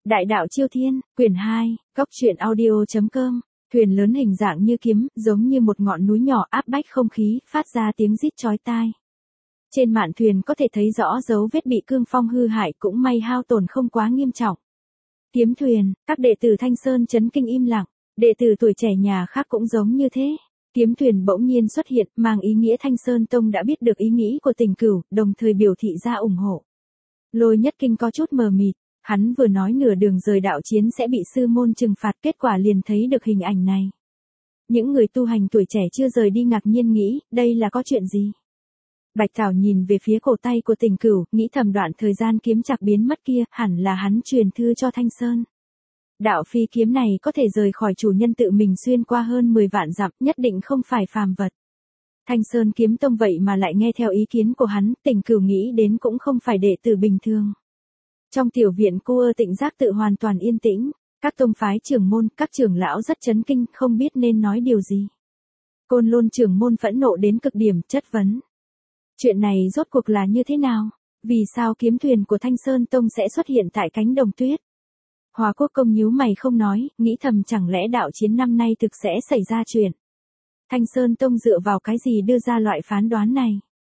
Đại đạo Chiêu Thiên, quyển 2, góc truyện audio.com, thuyền lớn hình dạng như kiếm, giống như một ngọn núi nhỏ áp bách không khí, phát ra tiếng rít chói tai. Trên mạn thuyền có thể thấy rõ dấu vết bị cương phong hư hại, cũng may hao tổn không quá nghiêm trọng. Kiếm thuyền, các đệ tử Thanh Sơn chấn kinh im lặng, đệ tử tuổi trẻ nhà khác cũng giống như thế. Kiếm thuyền bỗng nhiên xuất hiện, mang ý nghĩa Thanh Sơn Tông đã biết được ý nghĩ của Tình Cửu, đồng thời biểu thị ra ủng hộ. Lôi Nhất Kinh có chút mờ mịt, hắn vừa nói nửa đường rời đạo chiến sẽ bị sư môn trừng phạt, kết quả liền thấy được hình ảnh này. Những người tu hành tuổi trẻ chưa rời đi ngạc nhiên nghĩ, đây là có chuyện gì? Bạch Thảo nhìn về phía cổ tay của Tình Cửu, nghĩ thầm đoạn thời gian kiếm chạc biến mất kia, hẳn là hắn truyền thư cho Thanh Sơn. Đạo phi kiếm này có thể rời khỏi chủ nhân tự mình xuyên qua hơn 10 vạn dặm, nhất định không phải phàm vật. Thanh Sơn kiếm tông vậy mà lại nghe theo ý kiến của hắn, Tình Cửu nghĩ đến cũng không phải đệ tử bình thường. Trong tiểu viện cô Tịnh Giác tự hoàn toàn yên tĩnh, các tông phái trưởng môn, các trưởng lão rất chấn kinh, không biết nên nói điều gì. Côn Lôn trưởng môn phẫn nộ đến cực điểm, chất vấn. Chuyện này rốt cuộc là như thế nào? Vì sao kiếm thuyền của Thanh Sơn Tông sẽ xuất hiện tại cánh đồng tuyết? Hòa Quốc Công nhíu mày không nói, nghĩ thầm chẳng lẽ đạo chiến năm nay thực sẽ xảy ra chuyện. Thanh Sơn Tông dựa vào cái gì đưa ra loại phán đoán này?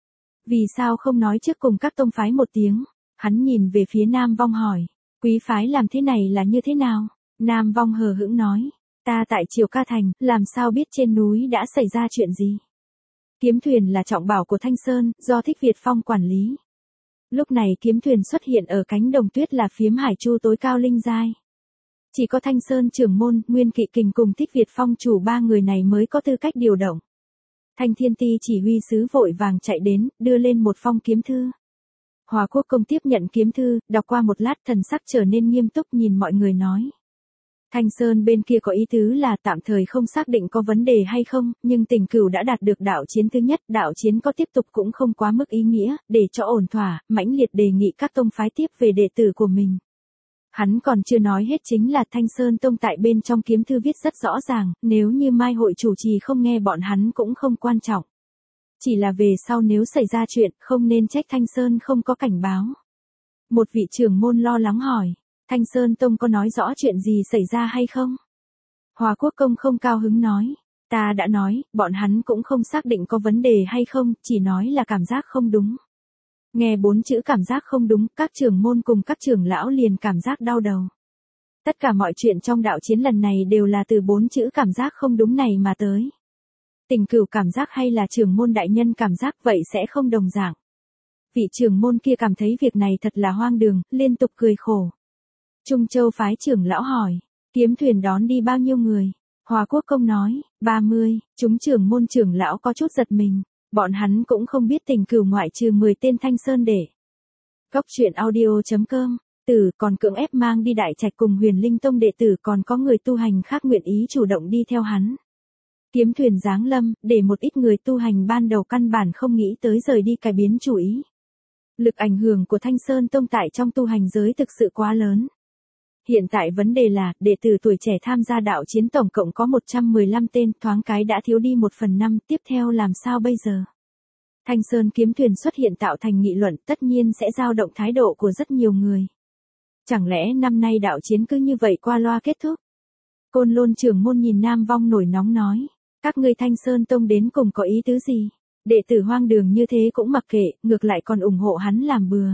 Vì sao không nói trước cùng các tông phái một tiếng? Hắn nhìn về phía Nam Vong hỏi, quý phái làm thế này là như thế nào? Nam Vong hờ hững nói, ta tại Triều Ca Thành, làm sao biết trên núi đã xảy ra chuyện gì? Kiếm thuyền là trọng bảo của Thanh Sơn, do Thích Việt Phong quản lý. Lúc này kiếm thuyền xuất hiện ở cánh đồng tuyết là phiếm hải chu tối cao linh giai. Chỉ có Thanh Sơn trưởng môn, Nguyên Kỵ Kình cùng Thích Việt Phong chủ ba người này mới có tư cách điều động. Thanh Thiên Ti chỉ huy sứ vội vàng chạy đến, đưa lên một phong kiếm thư. Hòa Quốc Công tiếp nhận kiếm thư, đọc qua một lát thần sắc trở nên nghiêm túc nhìn mọi người nói. Thanh Sơn bên kia có ý tứ là tạm thời không xác định có vấn đề hay không, nhưng Tình Cửu đã đạt được đạo chiến thứ nhất, đạo chiến có tiếp tục cũng không quá mức ý nghĩa, để cho ổn thỏa, mãnh liệt đề nghị các tông phái tiếp về đệ tử của mình. Hắn còn chưa nói hết chính là Thanh Sơn Tông tại bên trong kiếm thư viết rất rõ ràng, nếu như mai hội chủ trì không nghe bọn hắn cũng không quan trọng. Chỉ là về sau nếu xảy ra chuyện, không nên trách Thanh Sơn không có cảnh báo. Một vị trưởng môn lo lắng hỏi, Thanh Sơn Tông có nói rõ chuyện gì xảy ra hay không? Hòa Quốc Công không cao hứng nói, ta đã nói, bọn hắn cũng không xác định có vấn đề hay không, chỉ nói là cảm giác không đúng. Nghe 4 chữ cảm giác không đúng, các trưởng môn cùng các trưởng lão liền cảm giác đau đầu. Tất cả mọi chuyện trong đạo chiến lần này đều là từ 4 chữ cảm giác không đúng này mà tới. Tình Cửu cảm giác hay là trưởng môn đại nhân cảm giác vậy sẽ không đồng dạng. Vị trưởng môn kia cảm thấy việc này thật là hoang đường, liên tục cười khổ. Trung Châu phái trưởng lão hỏi, kiếm thuyền đón đi bao nhiêu người? Hòa Quốc Công nói, 30, chúng trưởng môn trưởng lão có chút giật mình, bọn hắn cũng không biết Tình Cửu ngoại trừ 10 tên Thanh Sơn để. Góc truyện audio.com, còn cưỡng ép mang đi Đại Trạch cùng Huyền Linh Tông đệ tử, còn có người tu hành khác nguyện ý chủ động đi theo hắn. Kiếm thuyền giáng lâm, để một ít người tu hành ban đầu căn bản không nghĩ tới rời đi cải biến chủ ý. Lực ảnh hưởng của Thanh Sơn Tông tại trong tu hành giới thực sự quá lớn. Hiện tại vấn đề là, đệ tử tuổi trẻ tham gia đạo chiến tổng cộng có 115 tên, thoáng cái đã thiếu đi 1/5, tiếp theo làm sao bây giờ? Thanh Sơn kiếm thuyền xuất hiện tạo thành nghị luận, tất nhiên sẽ dao động thái độ của rất nhiều người. Chẳng lẽ năm nay đạo chiến cứ như vậy qua loa kết thúc? Côn Lôn trưởng môn nhìn Nam Vong nổi nóng nói, các ngươi Thanh Sơn Tông đến cùng có ý tứ gì? Đệ tử hoang đường như thế cũng mặc kệ, ngược lại còn ủng hộ hắn làm bừa.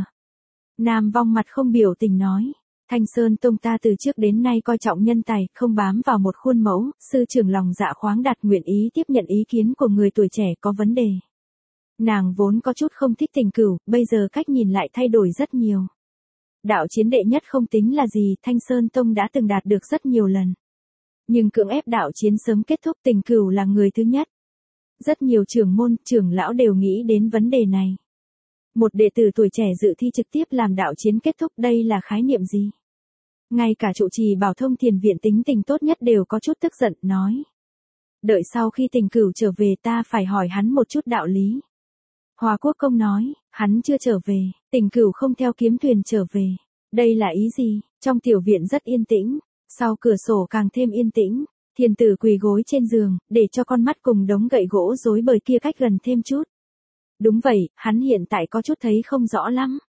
Nam Vong mặt không biểu tình nói, Thanh Sơn Tông ta từ trước đến nay coi trọng nhân tài, không bám vào một khuôn mẫu, sư trưởng lòng dạ khoáng đạt nguyện ý tiếp nhận ý kiến của người tuổi trẻ có vấn đề. Nàng vốn có chút không thích Tình Cửu, bây giờ cách nhìn lại thay đổi rất nhiều. Đạo chiến đệ nhất không tính là gì, Thanh Sơn Tông đã từng đạt được rất nhiều lần. Nhưng cưỡng ép đạo chiến sớm kết thúc, Tình Cửu là người thứ nhất. Rất nhiều trưởng môn, trưởng lão đều nghĩ đến vấn đề này. Một đệ tử tuổi trẻ dự thi trực tiếp làm đạo chiến kết thúc, đây là khái niệm gì? Ngay cả trụ trì Bảo Thông Thiền Viện tính tình tốt nhất đều có chút tức giận, nói. Đợi sau khi Tình Cửu trở về ta phải hỏi hắn một chút đạo lý. Hòa Quốc Công nói, hắn chưa trở về, Tình Cửu không theo kiếm thuyền trở về. Đây là ý gì? Trong tiểu viện rất yên tĩnh, sau cửa sổ càng thêm yên tĩnh. Thiền tử quỳ gối trên giường, để cho con mắt cùng đống gậy gỗ rối bời kia cách gần thêm chút. Đúng vậy, hắn hiện tại có chút thấy không rõ lắm.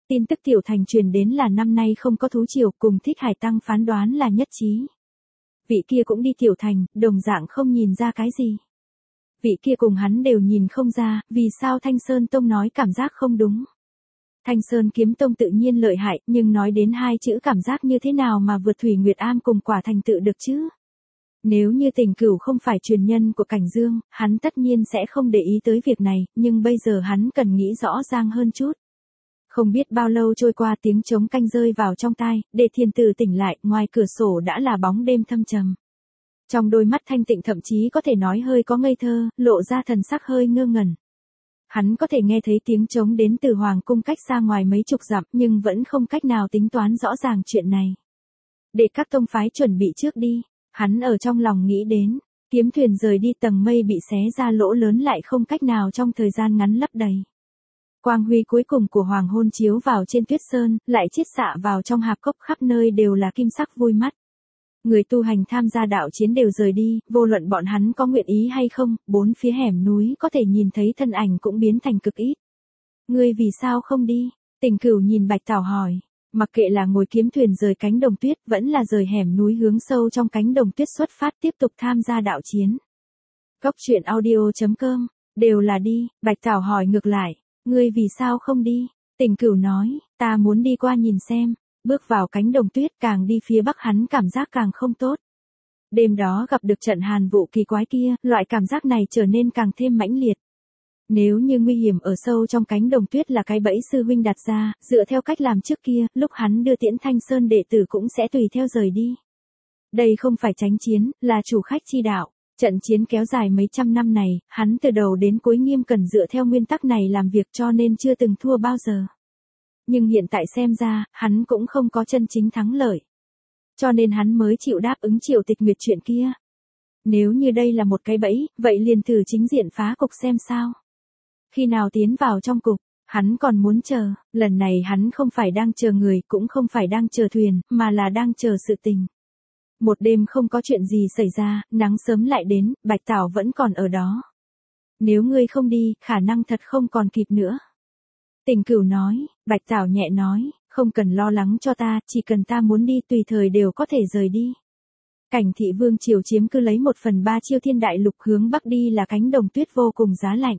Tin tức tiểu thành truyền đến là năm nay không có thú triều, cùng Thích Hải Tăng phán đoán là nhất trí. Vị kia cũng đi tiểu thành, đồng dạng không nhìn ra cái gì. Vị kia cùng hắn đều nhìn không ra, vì sao Thanh Sơn Tông nói cảm giác không đúng. Thanh Sơn Kiếm Tông tự nhiên lợi hại, nhưng nói đến hai chữ cảm giác như thế nào mà vượt Thủy Nguyệt Am cùng Quả Thành tự được chứ? Nếu như Tình Cửu không phải truyền nhân của Cảnh Dương, hắn tất nhiên sẽ không để ý tới việc này, nhưng bây giờ hắn cần nghĩ rõ ràng hơn chút. Không biết bao lâu trôi qua, tiếng trống canh rơi vào trong tai, để Thiên Tử tỉnh lại, ngoài cửa sổ đã là bóng đêm thâm trầm. Trong đôi mắt thanh tịnh thậm chí có thể nói hơi có ngây thơ, lộ ra thần sắc hơi ngơ ngẩn. Hắn có thể nghe thấy tiếng trống đến từ hoàng cung cách xa ngoài mấy chục dặm, nhưng vẫn không cách nào tính toán rõ ràng chuyện này. Để các tông phái chuẩn bị trước đi, hắn ở trong lòng nghĩ đến, kiếm thuyền rời đi, tầng mây bị xé ra lỗ lớn lại không cách nào trong thời gian ngắn lấp đầy. Quang huy cuối cùng của hoàng hôn chiếu vào trên tuyết sơn, lại chiết xạ vào trong hạp cốc, khắp nơi đều là kim sắc vui mắt. Người tu hành tham gia đạo chiến đều rời đi, vô luận bọn hắn có nguyện ý hay không, bốn phía hẻm núi có thể nhìn thấy thân ảnh cũng biến thành cực ít. Ngươi vì sao không đi? Tình Cửu nhìn Bạch Tảo hỏi. Mặc kệ là ngồi kiếm thuyền rời cánh đồng tuyết, vẫn là rời hẻm núi hướng sâu trong cánh đồng tuyết xuất phát tiếp tục tham gia đạo chiến. Cốc truyện audio.com, đều là đi. Bạch Tảo hỏi ngược lại, ngươi vì sao không đi? Tình Cửu nói, ta muốn đi qua nhìn xem. Bước vào cánh đồng tuyết, càng đi phía bắc hắn cảm giác càng không tốt. Đêm đó gặp được trận hàn vụ kỳ quái kia, loại cảm giác này trở nên càng thêm mãnh liệt. Nếu như nguy hiểm ở sâu trong cánh đồng tuyết là cái bẫy sư huynh đặt ra, dựa theo cách làm trước kia, lúc hắn đưa Tiễn Thanh Sơn đệ tử cũng sẽ tùy theo rời đi. Đây không phải tránh chiến, là chủ khách chi đạo. Trận chiến kéo dài mấy trăm năm này, hắn từ đầu đến cuối nghiêm cẩn dựa theo nguyên tắc này làm việc, cho nên chưa từng thua bao giờ. Nhưng hiện tại xem ra, hắn cũng không có chân chính thắng lợi. Cho nên hắn mới chịu đáp ứng Triệu Tịch Nguyệt chuyện kia. Nếu như đây là một cái bẫy, vậy liền thử chính diện phá cục xem sao. Khi nào tiến vào trong cục, hắn còn muốn chờ, lần này hắn không phải đang chờ người, cũng không phải đang chờ thuyền, mà là đang chờ sự tình. Một đêm không có chuyện gì xảy ra, nắng sớm lại đến, Bạch Tảo vẫn còn ở đó. Nếu ngươi không đi, khả năng thật không còn kịp nữa. Tình Cửu nói, Bạch Tảo nhẹ nói, không cần lo lắng cho ta, chỉ cần ta muốn đi tùy thời đều có thể rời đi. Cảnh Thị Vương triều chiếm cứ lấy 1/3 Chiêu Thiên Đại Lục, hướng bắc đi là cánh đồng tuyết vô cùng giá lạnh.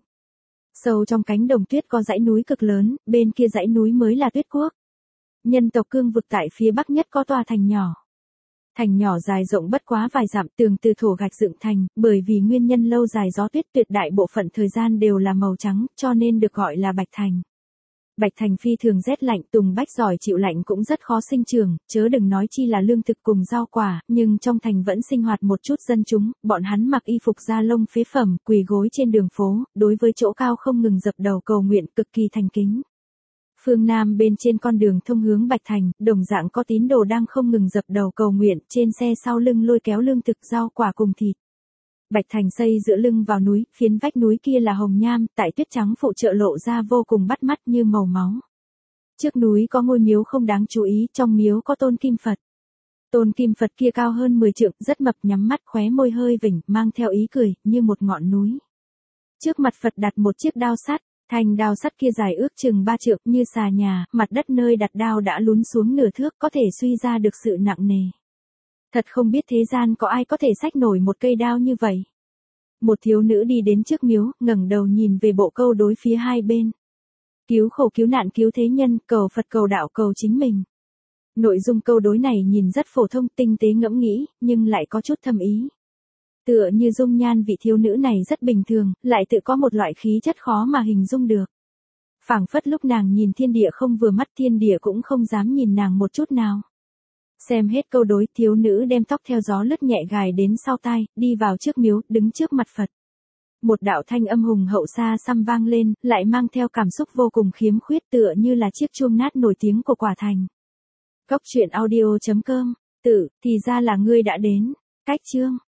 Sâu trong cánh đồng tuyết có dãy núi cực lớn, bên kia dãy núi mới là Tuyết Quốc. Nhân tộc cương vực tại phía bắc nhất có tòa thành nhỏ. Thành nhỏ dài rộng bất quá vài dặm, tường từ thổ gạch dựng thành, bởi vì nguyên nhân lâu dài gió tuyết, tuyệt đại bộ phận thời gian đều là màu trắng, cho nên được gọi là Bạch Thành. Bạch Thành phi thường rét lạnh, tùng bách giỏi chịu lạnh cũng rất khó sinh trưởng, chớ đừng nói chi là lương thực cùng rau quả, nhưng trong thành vẫn sinh hoạt một chút dân chúng, bọn hắn mặc y phục da lông phế phẩm, quỳ gối trên đường phố, đối với chỗ cao không ngừng dập đầu cầu nguyện, cực kỳ thành kính. Phương Nam bên trên con đường thông hướng Bạch Thành, đồng dạng có tín đồ đang không ngừng dập đầu cầu nguyện, trên xe sau lưng lôi kéo lương thực, rau quả cùng thịt. Bạch Thành xây dựa lưng vào núi, phiến vách núi kia là hồng nham, tại tuyết trắng phụ trợ lộ ra vô cùng bắt mắt như màu máu. Trước núi có ngôi miếu không đáng chú ý, trong miếu có tôn kim Phật. Tôn kim Phật kia cao hơn 10 trượng, rất mập, nhắm mắt, khóe môi hơi vểnh, mang theo ý cười, như một ngọn núi. Trước mặt Phật đặt một chiếc đao sắt, thanh đao sắt kia dài ước chừng 3 trượng, như xà nhà, mặt đất nơi đặt đao đã lún xuống nửa thước, có thể suy ra được sự nặng nề. Thật không biết thế gian có ai có thể xách nổi một cây đao như vậy. Một thiếu nữ đi đến trước miếu, ngẩng đầu nhìn về bộ câu đối phía hai bên. Cứu khổ cứu nạn cứu thế nhân, cầu Phật cầu đạo cầu chính mình. Nội dung câu đối này nhìn rất phổ thông, tinh tế ngẫm nghĩ, nhưng lại có chút thâm ý. Tựa như dung nhan vị thiếu nữ này rất bình thường, lại tự có một loại khí chất khó mà hình dung được. Phảng phất lúc nàng nhìn thiên địa không vừa mắt, thiên địa cũng không dám nhìn nàng một chút nào. Xem hết câu đối, thiếu nữ đem tóc theo gió lướt nhẹ gài đến sau tai, đi vào trước miếu, đứng trước mặt Phật. Một đạo thanh âm hùng hậu xa xăm vang lên, lại mang theo cảm xúc vô cùng khiếm khuyết, tựa như là chiếc chuông nát nổi tiếng của Quả Thành. Cốc truyện audio.com, thì ra là ngươi đã đến. Cách chương